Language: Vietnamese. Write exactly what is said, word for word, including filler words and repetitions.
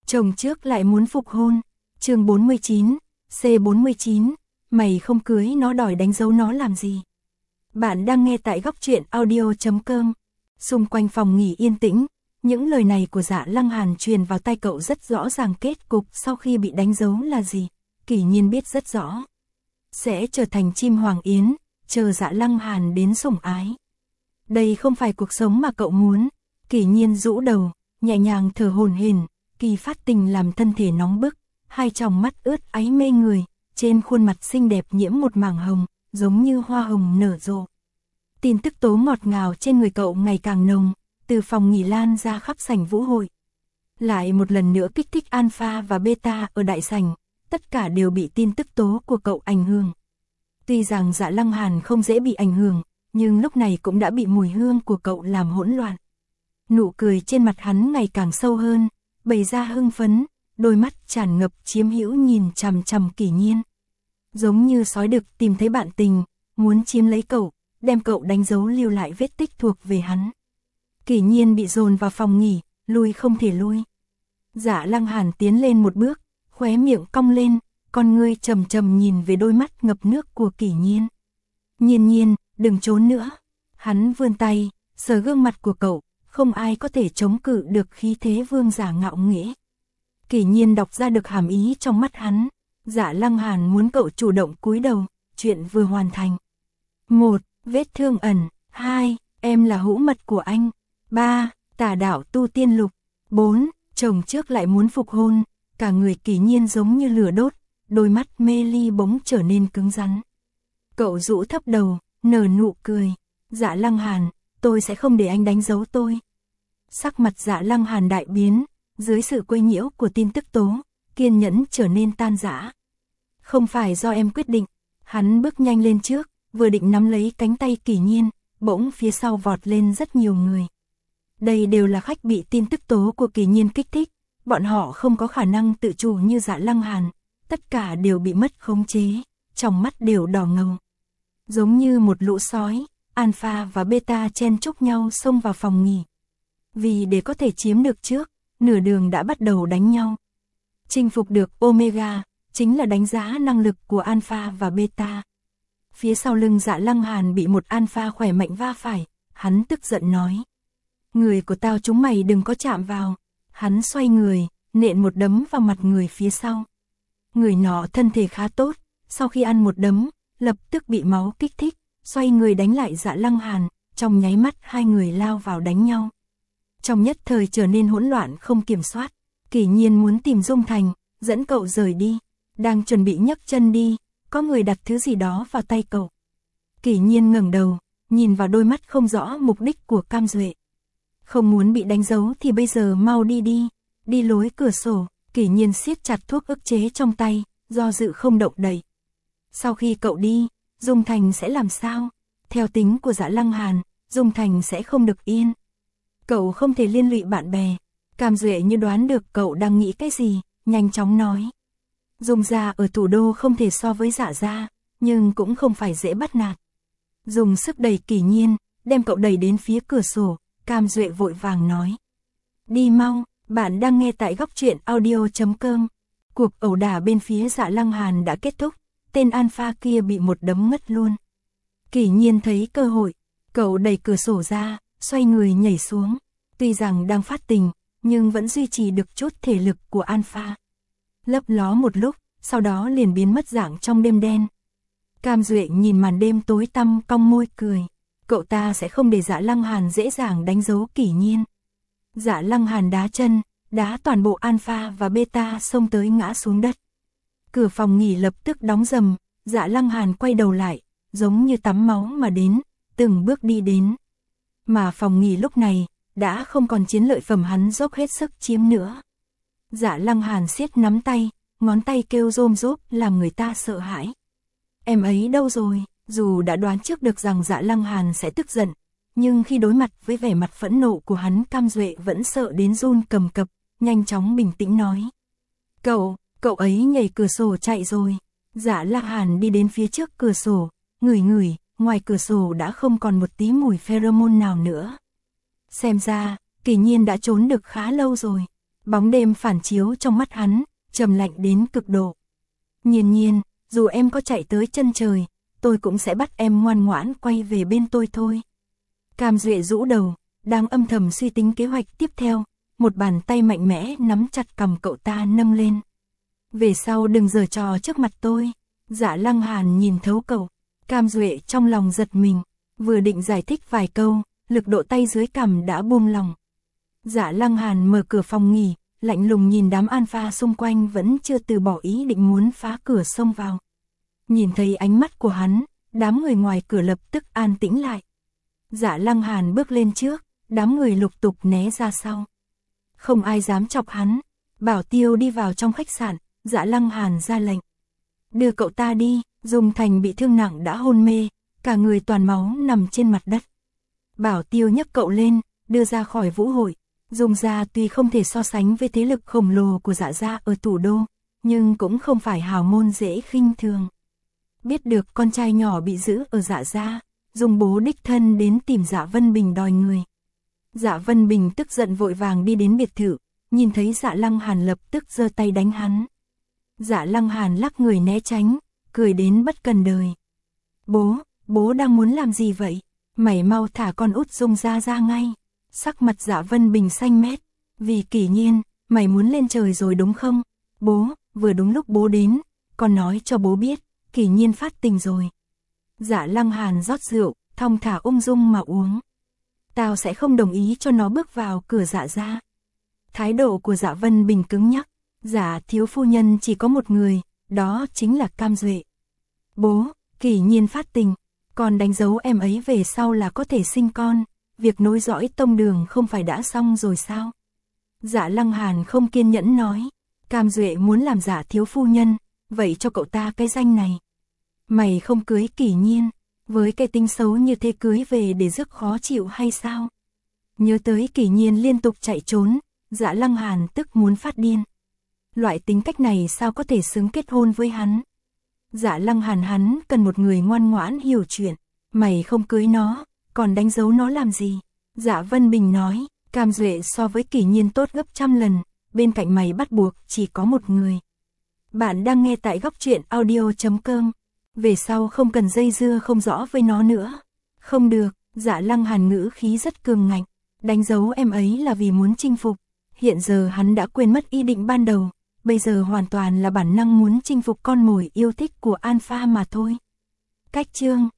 Chồng trước lại muốn phục hôn. Chương bốn mươi chín, C bốn mươi chín, mày không cưới nó đòi đánh dấu nó làm gì? Bạn đang nghe tại góc truyện audio chấm com. Xung quanh phòng nghỉ yên tĩnh, những lời này của Dạ Lăng Hàn truyền vào tai cậu rất rõ ràng kết cục sau khi bị đánh dấu là gì. Kỷ Nhiên biết rất rõ. Sẽ trở thành chim hoàng yến, chờ Dạ Lăng Hàn đến sủng ái. Đây không phải cuộc sống mà cậu muốn. Kỷ Nhiên rũ đầu, nhẹ nhàng thở hổn hển, kỳ phát tình làm thân thể nóng bức, hai tròng mắt ướt áy mê người, trên khuôn mặt xinh đẹp nhiễm một mảng hồng, giống như hoa hồng nở rộ. Tin tức tố ngọt ngào trên người cậu ngày càng nồng, từ phòng nghỉ lan ra khắp sảnh vũ hội. Lại một lần nữa kích thích alpha và beta ở đại sảnh, tất cả đều bị tin tức tố của cậu ảnh hưởng. Tuy rằng Dạ Lăng Hàn không dễ bị ảnh hưởng, nhưng lúc này cũng đã bị mùi hương của cậu làm hỗn loạn. Nụ cười trên mặt hắn ngày càng sâu hơn, bày ra hưng phấn, đôi mắt tràn ngập chiếm hữu nhìn chằm chằm Kỷ Nhiên. Giống như sói đực tìm thấy bạn tình, muốn chiếm lấy cậu, đem cậu đánh dấu lưu lại vết tích thuộc về hắn. Kỷ Nhiên bị dồn vào phòng nghỉ, lui không thể lui. Dạ Lăng Hàn tiến lên một bước, khóe miệng cong lên, con ngươi trầm trầm nhìn về đôi mắt ngập nước của Kỷ Nhiên. Nhiên Nhiên, đừng trốn nữa. Hắn vươn tay, sờ gương mặt của cậu, không ai có thể chống cự được khí thế vương giả ngạo nghễ. Kỷ Nhiên đọc ra được hàm ý trong mắt hắn. Dạ Lăng Hàn muốn cậu chủ động cúi đầu, chuyện vừa hoàn thành. Một, vết thương ẩn. Hai, em là hữu mật của anh. Ba, tà đạo tu tiên lục. Bốn, chồng trước lại muốn phục hôn. Cả người Kỷ Nhiên giống như lửa đốt, đôi mắt mê ly bỗng trở nên cứng rắn. Cậu rũ thấp đầu, nở nụ cười. Dạ Lăng Hàn, tôi sẽ không để anh đánh dấu tôi. Sắc mặt Dạ Lăng Hàn đại biến, dưới sự quấy nhiễu của tin tức tố, kiên nhẫn trở nên tan rã. Không phải do em quyết định. Hắn bước nhanh lên trước, vừa định nắm lấy cánh tay Kỷ Nhiên, bỗng phía sau vọt lên rất nhiều người. Đây đều là khách bị tin tức tố của Kỷ Nhiên kích thích, bọn họ không có khả năng tự chủ như Dạ Lăng Hàn, tất cả đều bị mất khống chế, trong mắt đều đỏ ngầu. Giống như một lũ sói, alpha và beta chen chúc nhau xông vào phòng nghỉ. Vì để có thể chiếm được trước, nửa đường đã bắt đầu đánh nhau. Chinh phục được Omega, chính là đánh giá năng lực của alpha và beta. Phía sau lưng Dạ Lăng Hàn bị một alpha khỏe mạnh va phải, hắn tức giận nói. Người của tao chúng mày đừng có chạm vào. Hắn xoay người, nện một đấm vào mặt người phía sau. Người nọ thân thể khá tốt, sau khi ăn một đấm, lập tức bị máu kích thích, xoay người đánh lại Dạ Lăng Hàn, trong nháy mắt hai người lao vào đánh nhau. Trong nhất thời trở nên hỗn loạn không kiểm soát, Kỷ Nhiên muốn tìm Dung Thành, dẫn cậu rời đi, đang chuẩn bị nhấc chân đi, có người đặt thứ gì đó vào tay cậu. Kỷ Nhiên ngẩng đầu, nhìn vào đôi mắt không rõ mục đích của Cam Duệ. Không muốn bị đánh dấu thì bây giờ mau đi đi, đi lối cửa sổ. Kỷ Nhiên siết chặt thuốc ức chế trong tay, do dự không động đậy. Sau khi cậu đi, Dung Thành sẽ làm sao? Theo tính của Dạ Lăng Hàn, Dung Thành sẽ không được yên. Cậu không thể liên lụy bạn bè. Cam Duệ như đoán được cậu đang nghĩ cái gì, nhanh chóng nói. Dung gia ở thủ đô không thể so với Dạ gia, nhưng cũng không phải dễ bắt nạt. Dùng sức đẩy Kỷ Nhiên, đem cậu đẩy đến phía cửa sổ, Cam Duệ vội vàng nói. Đi mau, bạn đang nghe tại góc truyện audio chấm com. Cuộc ẩu đả bên phía Dạ Lăng Hàn đã kết thúc, tên alpha kia bị một đấm ngất luôn. Kỷ Nhiên thấy cơ hội, cậu đẩy cửa sổ ra, xoay người nhảy xuống. Tuy rằng đang phát tình, nhưng vẫn duy trì được chút thể lực của alpha. Lấp ló một lúc, sau đó liền biến mất dạng trong đêm đen. Cam Duệ nhìn màn đêm tối tăm cong môi cười. Cậu ta sẽ không để Dạ Lăng Hàn dễ dàng đánh dấu Kỷ Nhiên. Dạ Lăng Hàn đá chân, đá toàn bộ alpha và beta xông tới ngã xuống đất. Cửa phòng nghỉ lập tức đóng rầm, Dạ Lăng Hàn quay đầu lại, giống như tắm máu mà đến, từng bước đi đến. Mà phòng nghỉ lúc này, đã không còn chiến lợi phẩm hắn dốc hết sức chiếm nữa. Dạ Lăng Hàn siết nắm tay, ngón tay kêu rôm rốp làm người ta sợ hãi. Em ấy đâu rồi? Dù đã đoán trước được rằng Dạ Lăng Hàn sẽ tức giận, nhưng khi đối mặt với vẻ mặt phẫn nộ của hắn, Cam Duệ vẫn sợ đến run cầm cập, nhanh chóng bình tĩnh nói. Cậu, cậu ấy nhảy cửa sổ chạy rồi. Dạ Lăng Hàn đi đến phía trước cửa sổ, ngửi ngửi, ngoài cửa sổ đã không còn một tí mùi pheromone nào nữa. Xem ra, Kỷ Nhiên đã trốn được khá lâu rồi. Bóng đêm phản chiếu trong mắt hắn, trầm lạnh đến cực độ. Nhiên Nhiên, dù em có chạy tới chân trời, tôi cũng sẽ bắt em ngoan ngoãn quay về bên tôi thôi. Cam Duệ rũ đầu, đang âm thầm suy tính kế hoạch tiếp theo, một bàn tay mạnh mẽ nắm chặt cằm cậu ta nâng lên. Về sau đừng giở trò trước mặt tôi. Dạ Lăng Hàn nhìn thấu cậu, Cam Duệ trong lòng giật mình, vừa định giải thích vài câu, lực độ tay dưới cằm đã buông lòng. Dạ Lăng Hàn mở cửa phòng nghỉ, lạnh lùng nhìn đám alpha xung quanh vẫn chưa từ bỏ ý định muốn phá cửa xông vào. Nhìn thấy ánh mắt của hắn, đám người ngoài cửa lập tức an tĩnh lại. Dạ Lăng Hàn bước lên trước, đám người lục tục né ra sau. Không ai dám chọc hắn. Bảo tiêu đi vào trong khách sạn, Dạ Lăng Hàn ra lệnh. Đưa cậu ta đi. Dung Thành bị thương nặng đã hôn mê, cả người toàn máu nằm trên mặt đất. Bảo tiêu nhấc cậu lên, đưa ra khỏi vũ hội. Dung gia tuy không thể so sánh với thế lực khổng lồ của Dạ gia ở thủ đô, nhưng cũng không phải hào môn dễ khinh thường. Biết được con trai nhỏ bị giữ ở Dạ gia, Dung bố đích thân đến tìm Dạ Vân Bình đòi người. Dạ Vân Bình tức giận vội vàng đi đến biệt thự, nhìn thấy Dạ Lăng Hàn lập tức giơ tay đánh hắn. Dạ Lăng Hàn lắc người né tránh, cười đến bất cần đời. Bố, bố đang muốn làm gì vậy? Mày mau thả con út Dung ra ra ngay. Sắc mặt Dạ Vân Bình xanh mét. Vì Kỷ Nhiên, mày muốn lên trời rồi đúng không? Bố, vừa đúng lúc bố đến, con nói cho bố biết, Kỷ Nhiên phát tình rồi. Dạ Lăng Hàn rót rượu, thong thả ung dung mà uống. Tao sẽ không đồng ý cho nó bước vào cửa Dạ gia. Thái độ của Dạ Vân Bình cứng nhắc. Dạ thiếu phu nhân chỉ có một người, đó chính là Cam Duệ. Bố, Kỷ Nhiên phát tình, còn đánh dấu em ấy về sau là có thể sinh con, việc nối dõi tông đường không phải đã xong rồi sao? Dạ Lăng Hàn không kiên nhẫn nói, Cam Duệ muốn làm Dạ thiếu phu nhân, vậy cho cậu ta cái danh này. Mày không cưới Kỷ Nhiên, với cái tính xấu như thế cưới về để rước khó chịu hay sao? Nhớ tới Kỷ Nhiên liên tục chạy trốn, Dạ Lăng Hàn tức muốn phát điên. Loại tính cách này sao có thể xứng kết hôn với hắn? Dạ Lăng Hàn hắn cần một người ngoan ngoãn hiểu chuyện. Mày không cưới nó, còn đánh dấu nó làm gì? Dạ Vân Bình nói, Cam Duệ so với Kỷ Nhiên tốt gấp trăm lần, bên cạnh mày bắt buộc chỉ có một người. Bạn đang nghe tại góc truyện audio chấm com. Về sau không cần dây dưa không rõ với nó nữa. Không được, Dạ Lăng Hàn ngữ khí rất cường ngạnh. Đánh dấu em ấy là vì muốn chinh phục. Hiện giờ hắn đã quên mất ý định ban đầu. Bây giờ hoàn toàn là bản năng muốn chinh phục con mồi yêu thích của alpha mà thôi. Cách chương